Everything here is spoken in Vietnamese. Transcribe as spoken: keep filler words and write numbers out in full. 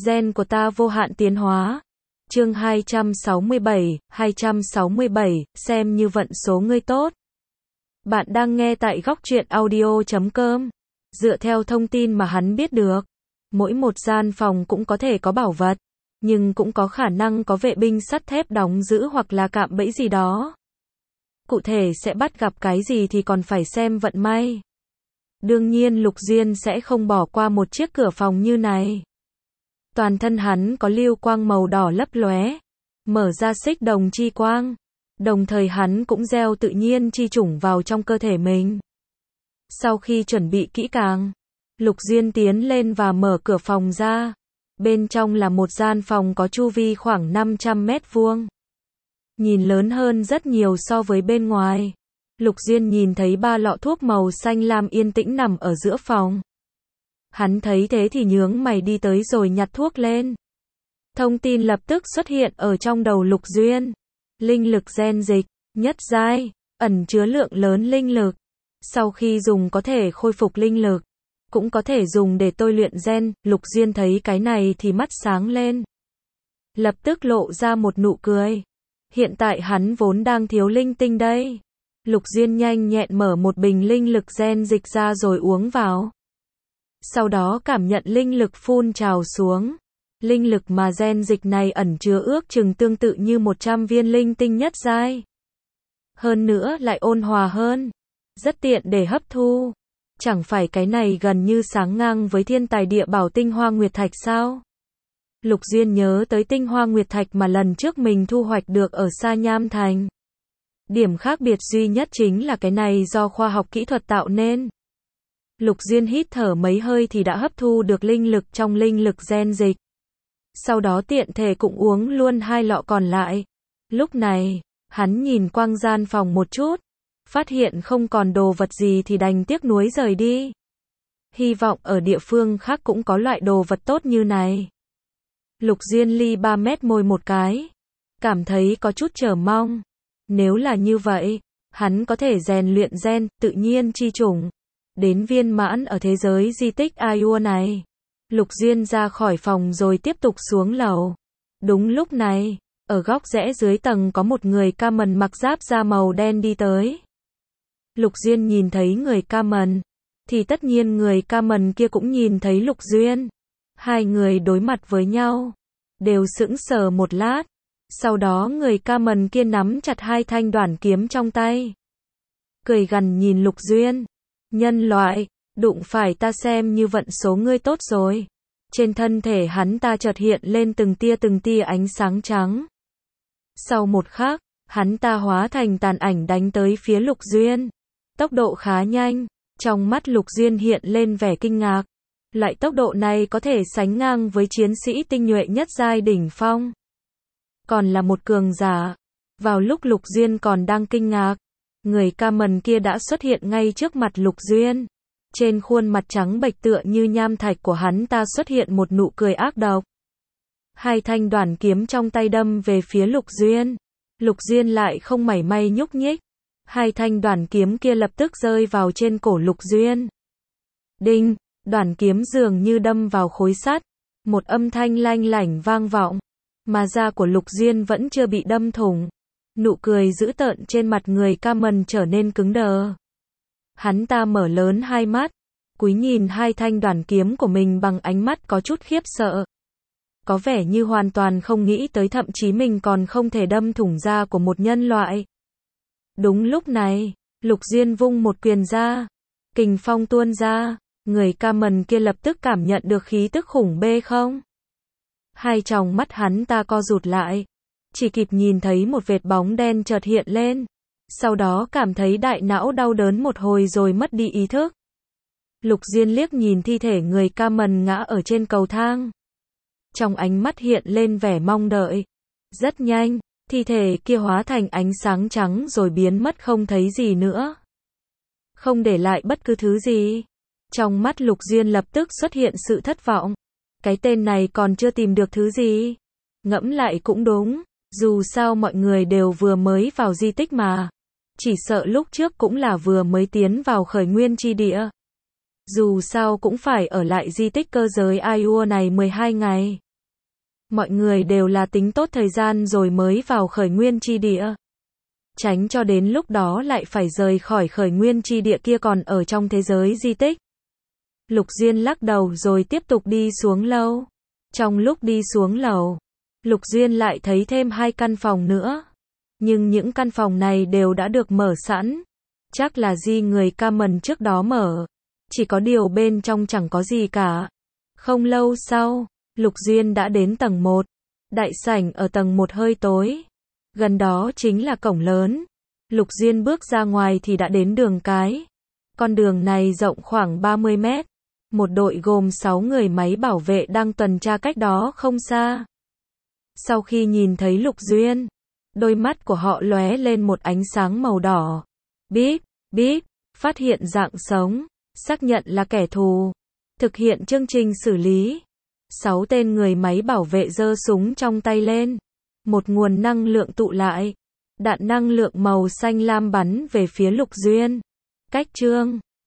Gen của ta vô hạn tiến hóa. Chương hai trăm sáu mươi bảy, hai trăm sáu mươi bảy, xem như vận số ngươi tốt. Bạn đang nghe tại góc truyện audio chấm com. Dựa theo thông tin mà hắn biết được, mỗi một gian phòng cũng có thể có bảo vật, nhưng cũng có khả năng có vệ binh sắt thép đóng giữ hoặc là cạm bẫy gì đó. Cụ thể sẽ bắt gặp cái gì thì còn phải xem vận may. Đương nhiên Lục Diên sẽ không bỏ qua một chiếc cửa phòng như này. Toàn thân hắn có lưu quang màu đỏ lấp lóe, mở ra xích đồng chi quang, đồng thời hắn cũng gieo tự nhiên chi chủng vào trong cơ thể mình. Sau khi chuẩn bị kỹ càng, Lục Diên tiến lên và mở cửa phòng ra. Bên trong là một gian phòng có chu vi khoảng năm trăm mét vuông. Nhìn lớn hơn rất nhiều so với bên ngoài. Lục Diên nhìn thấy ba lọ thuốc màu xanh lam yên tĩnh nằm ở giữa phòng. Hắn thấy thế thì nhướng mày đi tới rồi nhặt thuốc lên. Thông tin lập tức xuất hiện ở trong đầu Lục Diên. Linh lực gen dịch, nhất giai, ẩn chứa lượng lớn linh lực. Sau khi dùng có thể khôi phục linh lực, cũng có thể dùng để tôi luyện gen. Lục Diên thấy cái này thì mắt sáng lên. Lập tức lộ ra một nụ cười. Hiện tại hắn vốn đang thiếu linh tinh đây. Lục Diên nhanh nhẹn mở một bình linh lực gen dịch ra rồi uống vào. Sau đó cảm nhận linh lực phun trào xuống. Linh lực mà gen dịch này ẩn chứa ước chừng tương tự như một trăm viên linh tinh nhất giai. Hơn nữa lại ôn hòa hơn, rất tiện để hấp thu. Chẳng phải cái này gần như sáng ngang với thiên tài địa bảo tinh hoa nguyệt thạch sao? Lục Diên nhớ tới tinh hoa nguyệt thạch mà lần trước mình thu hoạch được ở Sa Nham Thành. Điểm khác biệt duy nhất chính là cái này do khoa học kỹ thuật tạo nên. Lục Diên hít thở mấy hơi thì đã hấp thu được linh lực trong linh lực gen dịch. Sau đó tiện thể cũng uống luôn hai lọ còn lại. Lúc này, hắn nhìn quang gian phòng một chút, phát hiện không còn đồ vật gì thì đành tiếc nuối rời đi. Hy vọng ở địa phương khác cũng có loại đồ vật tốt như này. Lục Diên ly ba mét môi một cái, cảm thấy có chút chờ mong. Nếu là như vậy, hắn có thể rèn luyện gen, tự nhiên chi chủng, đến viên mãn ở thế giới di tích Aiur này. Lục Diên ra khỏi phòng rồi tiếp tục xuống lầu. Đúng lúc này, ở góc rẽ dưới tầng có một người ca mần mặc giáp da màu đen đi tới. Lục Diên nhìn thấy người ca mần, thì tất nhiên người ca mần kia cũng nhìn thấy Lục Diên. Hai người đối mặt với nhau, đều sững sờ một lát. Sau đó người ca mần kia nắm chặt hai thanh đoản kiếm trong tay, cười gằn nhìn Lục Diên. Nhân loại, đụng phải ta xem như vận số ngươi tốt rồi. Trên thân thể hắn ta chợt hiện lên từng tia từng tia ánh sáng trắng. Sau một khắc, hắn ta hóa thành tàn ảnh đánh tới phía Lục Diên. Tốc độ khá nhanh, trong mắt Lục Diên hiện lên vẻ kinh ngạc. Loại tốc độ này có thể sánh ngang với chiến sĩ tinh nhuệ nhất giai đỉnh phong. Còn là một cường giả. Vào lúc Lục Diên còn đang kinh ngạc, người ca mần kia đã xuất hiện ngay trước mặt Lục Diên. Trên khuôn mặt trắng bệch tựa như nham thạch của hắn ta xuất hiện một nụ cười ác độc. Hai thanh đoản kiếm trong tay đâm về phía Lục Diên. Lục Diên lại không mảy may nhúc nhích. Hai thanh đoản kiếm kia lập tức rơi vào trên cổ Lục Diên. Đinh, đoản kiếm dường như đâm vào khối sắt. Một âm thanh lanh lảnh vang vọng. Mà da của Lục Diên vẫn chưa bị đâm thủng. Nụ cười dữ tợn trên mặt người ca mần trở nên cứng đờ. Hắn ta mở lớn hai mắt, cúi nhìn hai thanh đoản kiếm của mình bằng ánh mắt có chút khiếp sợ. Có vẻ như hoàn toàn không nghĩ tới thậm chí mình còn không thể đâm thủng da của một nhân loại. Đúng lúc này, Lục Diên vung một quyền ra, kình phong tuôn ra, người ca mần kia lập tức cảm nhận được khí tức khủng bê không. Hai tròng mắt hắn ta co rụt lại, chỉ kịp nhìn thấy một vệt bóng đen chợt hiện lên. Sau đó cảm thấy đại não đau đớn một hồi rồi mất đi ý thức. Lục Diên liếc nhìn thi thể người ca mần ngã ở trên cầu thang. Trong ánh mắt hiện lên vẻ mong đợi. Rất nhanh, thi thể kia hóa thành ánh sáng trắng rồi biến mất không thấy gì nữa. Không để lại bất cứ thứ gì. Trong mắt Lục Diên lập tức xuất hiện sự thất vọng. Cái tên này còn chưa tìm được thứ gì. Ngẫm lại cũng đúng, dù sao mọi người đều vừa mới vào di tích mà. Chỉ sợ lúc trước cũng là vừa mới tiến vào khởi nguyên chi địa. Dù sao cũng phải ở lại di tích cơ giới Aiur này mười hai ngày. Mọi người đều là tính tốt thời gian rồi mới vào khởi nguyên chi địa. Tránh cho đến lúc đó lại phải rời khỏi khởi nguyên chi địa kia còn ở trong thế giới di tích. Lục Duyên lắc đầu rồi tiếp tục đi xuống lầu. Trong lúc đi xuống lầu, Lục Duyên lại thấy thêm hai căn phòng nữa. Nhưng những căn phòng này đều đã được mở sẵn. Chắc là di người Cameron trước đó mở. Chỉ có điều bên trong chẳng có gì cả. Không lâu sau, Lục Duyên đã đến tầng một. Đại sảnh ở tầng một hơi tối. Gần đó chính là cổng lớn. Lục Duyên bước ra ngoài thì đã đến đường cái. Con đường này rộng khoảng ba mươi mét. Một đội gồm sáu người máy bảo vệ đang tuần tra cách đó không xa. Sau khi nhìn thấy Lục Duyên, đôi mắt của họ lóe lên một ánh sáng màu đỏ. Bíp, bíp, phát hiện dạng sống, xác nhận là kẻ thù, thực hiện chương trình xử lý. Sáu tên người máy bảo vệ giơ súng trong tay lên. Một nguồn năng lượng tụ lại. Đạn năng lượng màu xanh lam bắn về phía Lục Duyên. Cách chương